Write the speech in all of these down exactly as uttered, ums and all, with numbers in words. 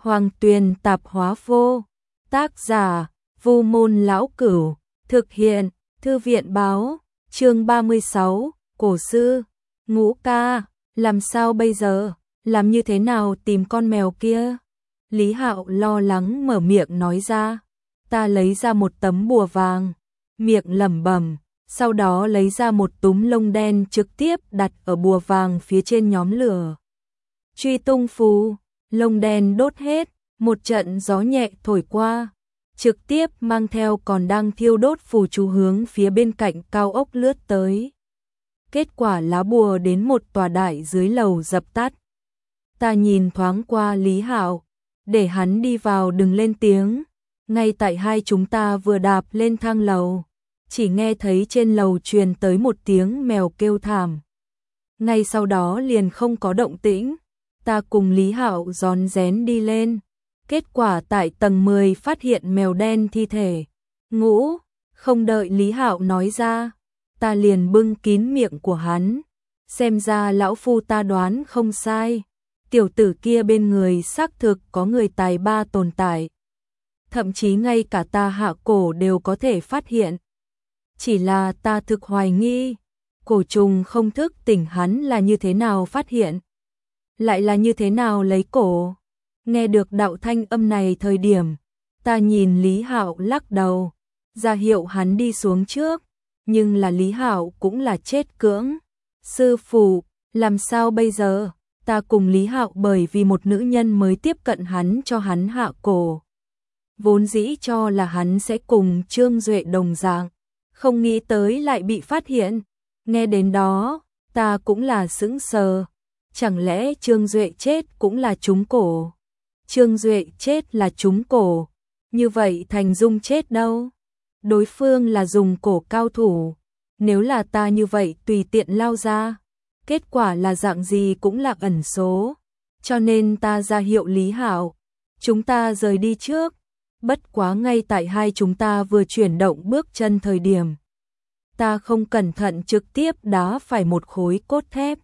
Hoàng Tuyền Tạp Hóa Vô. Tác giả: Vu Môn Lão Cửu. Thực hiện: Thư viện báo. Chương ba mươi sáu. Cổ sư. Ngũ ca, làm sao bây giờ? Làm như thế nào tìm con mèo kia? Lý Hạo lo lắng mở miệng nói ra. Ta lấy ra một tấm bùa vàng, miệng lẩm bẩm, sau đó lấy ra một túm lông đen trực tiếp đặt ở bùa vàng phía trên nhóm lửa. Truy tung phù, lông đen đốt hết, một trận gió nhẹ thổi qua, trực tiếp mang theo còn đang thiêu đốt phù chú hướng phía bên cạnh cao ốc lướt tới. Kết quả lá bùa đến một tòa đại dưới lầu dập tắt. Ta nhìn thoáng qua Lý Hạo, để hắn đi vào đừng lên tiếng. Ngay tại hai chúng ta vừa đạp lên thang lầu, chỉ nghe thấy trên lầu truyền tới một tiếng mèo kêu thảm. Ngay sau đó liền không có động tĩnh. Ta cùng Lý Hạo rón rén đi lên. Kết quả tại tầng mười phát hiện mèo đen thi thể. Ngũ, không đợi Lý Hạo nói ra, ta liền bưng kín miệng của hắn. Xem ra lão phu ta đoán không sai. Tiểu tử kia bên người xác thực có người tài ba tồn tại. Thậm chí ngay cả ta Hạ Cổ đều có thể phát hiện. Chỉ là ta thực hoài nghi, cổ trùng không thức tỉnh hắn là như thế nào phát hiện, lại là như thế nào lấy cổ. Nghe được đạo thanh âm này thời điểm, ta nhìn Lý Hạo lắc đầu, ra hiệu hắn đi xuống trước, nhưng là Lý Hạo cũng là chết cưỡng. Sư phụ, làm sao bây giờ? Ta cùng Lý Hạo bởi vì một nữ nhân mới tiếp cận hắn cho hắn hạ cổ. Vốn dĩ cho là hắn sẽ cùng Trương Duệ đồng dạng, không nghĩ tới lại bị phát hiện. Nghe đến đó, ta cũng là sững sờ. Chẳng lẽ Trương Duệ chết cũng là trúng cổ? Trương Duệ chết là trúng cổ, như vậy Thành Dung chết đâu? Đối phương là dùng cổ cao thủ, nếu là ta như vậy tùy tiện lao ra, kết quả là dạng gì cũng là ẩn số. Cho nên ta ra hiệu Lý Hạo, chúng ta rời đi trước. Bất quá ngay tại hai chúng ta vừa chuyển động bước chân thời điểm, ta không cẩn thận trực tiếp đá phải một khối cốt thép.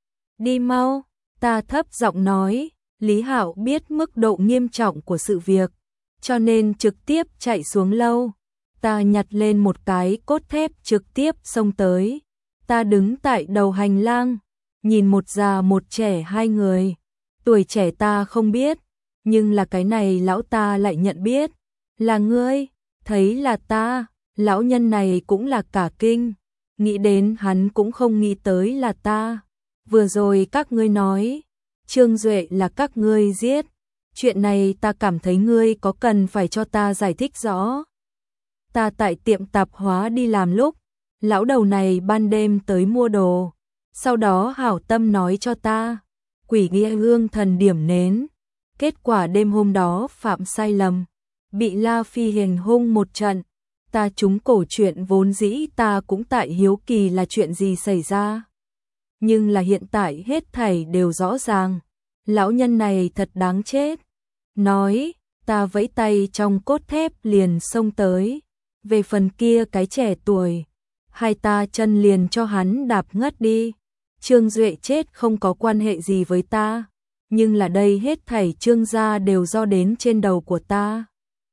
Đi mau, ta thấp giọng nói. Lý Hạo biết mức độ nghiêm trọng của sự việc, cho nên trực tiếp chạy xuống lâu. Ta nhặt lên một cái cốt thép trực tiếp xông tới. Ta đứng tại đầu hành lang, nhìn một già một trẻ hai người. Tuổi trẻ ta không biết, nhưng là cái này lão ta lại nhận biết. Là ngươi? Thấy là ta, lão nhân này cũng là cả kinh. Nghĩ đến hắn cũng không nghĩ tới là ta. Vừa rồi các ngươi nói Trương Duệ là các ngươi giết. Chuyện này ta cảm thấy ngươi có cần phải cho ta giải thích rõ. Ta tại tiệm tạp hóa đi làm lúc, lão đầu này ban đêm tới mua đồ. Sau đó hảo tâm nói cho ta, quỷ nghĩa hương thần điểm nến. Kết quả đêm hôm đó phạm sai lầm, bị La Phi hành hung một trận. Ta trúng cổ, chuyện vốn dĩ ta cũng tại hiếu kỳ là chuyện gì xảy ra. Nhưng là hiện tại hết thảy đều rõ ràng. Lão nhân này thật đáng chết. Nói, ta vẫy tay trong cốt thép liền xông tới. Về phần kia cái trẻ tuổi, hai ta chân liền cho hắn đạp ngất đi. Trương Duệ chết không có quan hệ gì với ta, nhưng là đây hết thảy Trương gia đều do đến trên đầu của ta.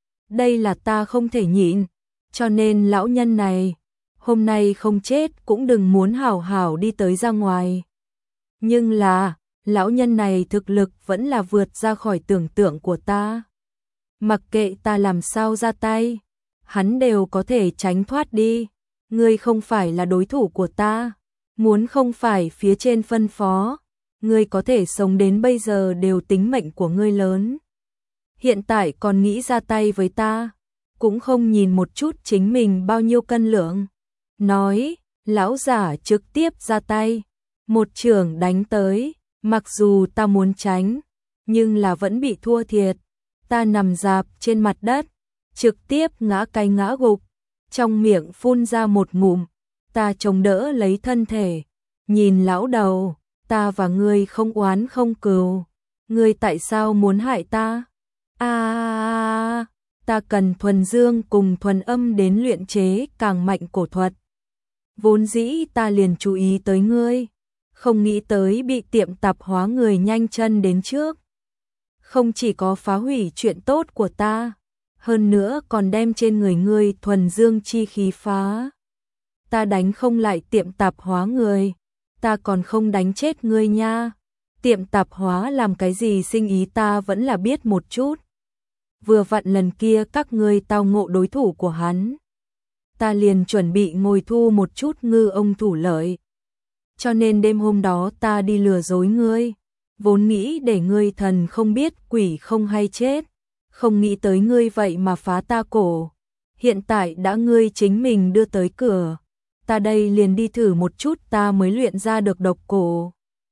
Đây là ta không thể nhịn, cho nên lão nhân này hôm nay không chết cũng đừng muốn hảo hảo đi tới ra ngoài. Nhưng là, lão nhân này thực lực vẫn là vượt ra khỏi tưởng tượng của ta. Mặc kệ ta làm sao ra tay, hắn đều có thể tránh thoát đi. Ngươi không phải là đối thủ của ta, muốn không phải phía trên phân phó, ngươi có thể sống đến bây giờ đều tính mệnh của ngươi lớn. Hiện tại còn nghĩ ra tay với ta, cũng không nhìn một chút chính mình bao nhiêu cân lượng. Nói, lão giả trực tiếp ra tay, một chưởng đánh tới. Mặc dù ta muốn tránh, nhưng là vẫn bị thua thiệt. Ta nằm rạp trên mặt đất, trực tiếp ngã cái ngã gục, trong miệng phun ra một ngụm. Ta chống đỡ lấy thân thể, nhìn lão đầu, ta và ngươi không oán không cừu, ngươi tại sao muốn hại ta? À, ta cần thuần dương cùng thuần âm đến luyện chế càng mạnh cổ thuật. Vốn dĩ ta liền chú ý tới ngươi, không nghĩ tới bị tiệm tạp hóa người nhanh chân đến trước. không chỉ có phá hủy chuyện tốt của ta, hơn nữa còn đem trên người ngươi thuần dương chi khí phá. Ta đánh không lại tiệm tạp hóa người, ta còn không đánh chết ngươi nha. Tiệm tạp hóa làm cái gì sinh ý ta vẫn là biết một chút. Vừa vặn lần kia các ngươi tao ngộ đối thủ của hắn, ta liền chuẩn bị ngồi thu một chút ngư ông thủ lợi. Cho nên đêm hôm đó ta đi lừa dối ngươi, vốn nghĩ để ngươi thần không biết quỷ không hay chết, không nghĩ tới ngươi vậy mà phá ta cổ. Hiện tại đã ngươi chính mình đưa tới cửa, ta đây liền đi thử một chút ta mới luyện ra được độc cổ.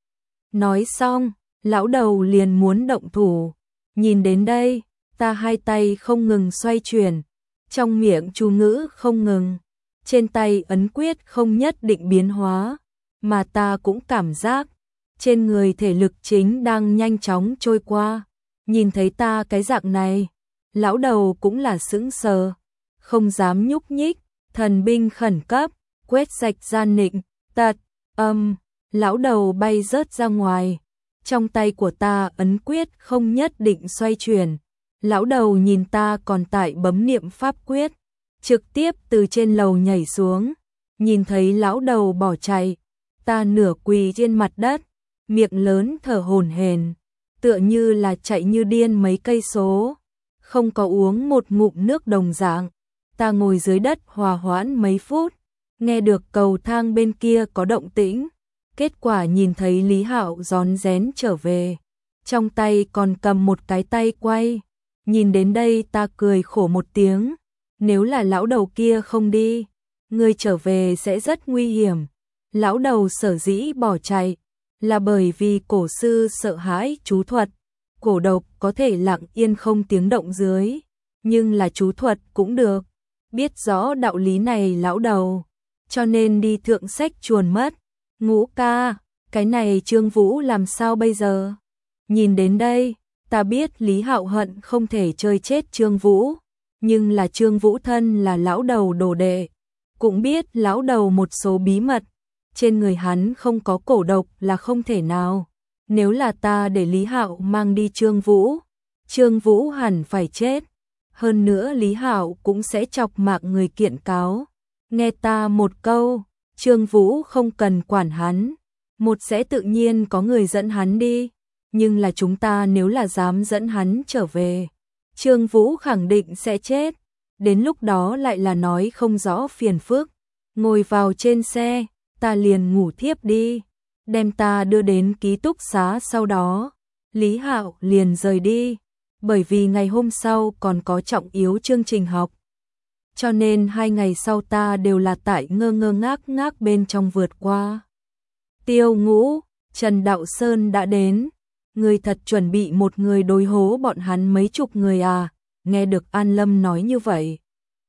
Nói xong, lão đầu liền muốn động thủ. Nhìn đến đây, ta hai tay không ngừng xoay chuyển, trong miệng chú ngữ không ngừng, trên tay ấn quyết không nhất định biến hóa, mà ta cũng cảm giác trên người thể lực chính đang nhanh chóng trôi qua. Nhìn thấy ta cái dạng này, lão đầu cũng là sững sờ, không dám nhúc nhích. Thần binh khẩn cấp, quét sạch gian nịnh, tật, âm, lão đầu bay rớt ra ngoài. Trong tay của ta ấn quyết không nhất định xoay chuyển. Lão đầu nhìn ta còn tại bấm niệm pháp quyết, trực tiếp từ trên lầu nhảy xuống. Nhìn thấy lão đầu bỏ chạy, ta nửa quỳ trên mặt đất, miệng lớn thở hổn hển, tựa như là chạy như điên mấy cây số, không có uống một ngụm nước đồng dạng. Ta ngồi dưới đất hòa hoãn mấy phút, nghe được cầu thang bên kia có động tĩnh, kết quả nhìn thấy Lý Hạo rón rén trở về, trong tay còn cầm một cái tay quay. Nhìn đến đây ta cười khổ một tiếng, nếu là lão đầu kia không đi, ngươi trở về sẽ rất nguy hiểm. Lão đầu sở dĩ bỏ chạy là bởi vì cổ sư sợ hãi chú thuật, cổ độc có thể lặng yên không tiếng động dưới, nhưng là chú thuật cũng được. Biết rõ đạo lý này lão đầu, cho nên đi thượng sách chuồn mất. Ngũ ca, cái này Trương Vũ làm sao bây giờ? Nhìn đến đây, ta biết Lý Hạo hận không thể chơi chết Trương Vũ, nhưng là Trương Vũ thân là lão đầu đồ đệ, cũng biết lão đầu một số bí mật, trên người hắn không có cổ độc là không thể nào. Nếu là ta để Lý Hạo mang đi Trương Vũ, Trương Vũ hẳn phải chết. Hơn nữa Lý Hạo cũng sẽ chọc mạng người kiện cáo. Nghe ta một câu, Trương Vũ không cần quản hắn, một sẽ tự nhiên có người dẫn hắn đi. Nhưng là chúng ta nếu là dám dẫn hắn trở về, Trương Vũ khẳng định sẽ chết. Đến lúc đó lại là nói không rõ phiền phức. Ngồi vào trên xe, ta liền ngủ thiếp đi. Đem ta đưa đến ký túc xá sau đó, Lý Hạo liền rời đi. Bởi vì ngày hôm sau còn có trọng yếu chương trình học, cho nên hai ngày sau ta đều là tại ngơ ngơ ngác ngác bên trong vượt qua. Tiêu Ngũ, Trần Đạo Sơn đã đến. Người thật chuẩn bị một người đối hố bọn hắn mấy chục người à? Nghe được An Lâm nói như vậy,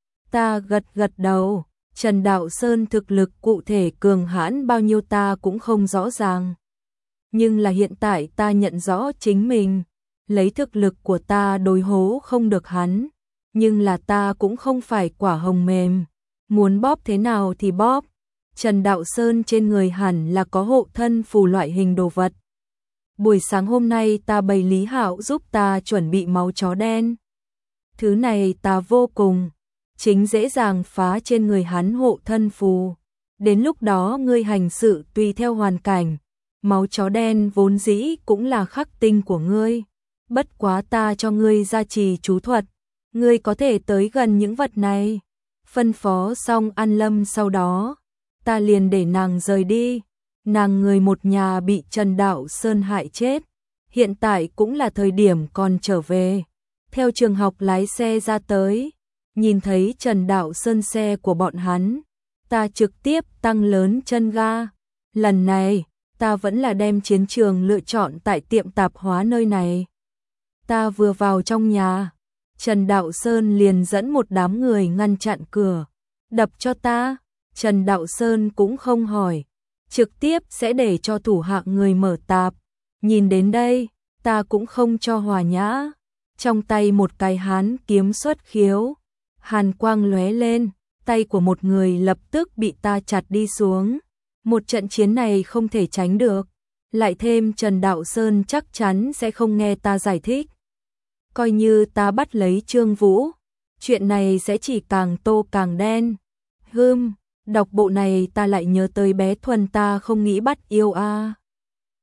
ta gật gật đầu. Trần Đạo Sơn thực lực cụ thể cường hãn bao nhiêu ta cũng không rõ ràng, nhưng là hiện tại ta nhận rõ chính mình, lấy thực lực của ta đối hố không được hắn, nhưng là ta cũng không phải quả hồng mềm, muốn bóp thế nào thì bóp. Trần Đạo Sơn trên người hẳn là có hộ thân phù loại hình đồ vật. Buổi sáng hôm nay ta bày Lý Hạo giúp ta chuẩn bị máu chó đen. Thứ này ta vô cùng chính dễ dàng phá trên người hắn hộ thân phù. Đến lúc đó ngươi hành sự tùy theo hoàn cảnh. Máu chó đen vốn dĩ cũng là khắc tinh của ngươi, bất quá ta cho ngươi gia trì chú thuật, ngươi có thể tới gần những vật này. Phân phó xong An Lâm sau đó, ta liền để nàng rời đi. Nàng người một nhà bị Trần Đạo Sơn hại chết, hiện tại cũng là thời điểm còn trở về. Theo trường học lái xe ra tới, nhìn thấy Trần Đạo Sơn xe của bọn hắn, ta trực tiếp tăng lớn chân ga. Lần này, ta vẫn là đem chiến trường lựa chọn tại tiệm tạp hóa nơi này. Ta vừa vào trong nhà, Trần Đạo Sơn liền dẫn một đám người ngăn chặn cửa, đập cho ta. Trần Đạo Sơn cũng không hỏi, trực tiếp sẽ để cho thủ hạ người mở tạp. Nhìn đến đây, ta cũng không cho hòa nhã. Trong tay một cái hán kiếm xuất khiếu, hàn quang lóe lên, tay của một người lập tức bị ta chặt đi xuống. Một trận chiến này không thể tránh được, lại thêm Trần Đạo Sơn chắc chắn sẽ không nghe ta giải thích, coi như ta bắt lấy Trương Vũ, chuyện này sẽ chỉ càng tô càng đen. Hừm, đọc bộ này ta lại nhớ tới bé Thuần ta không nghĩ bắt yêu a. À.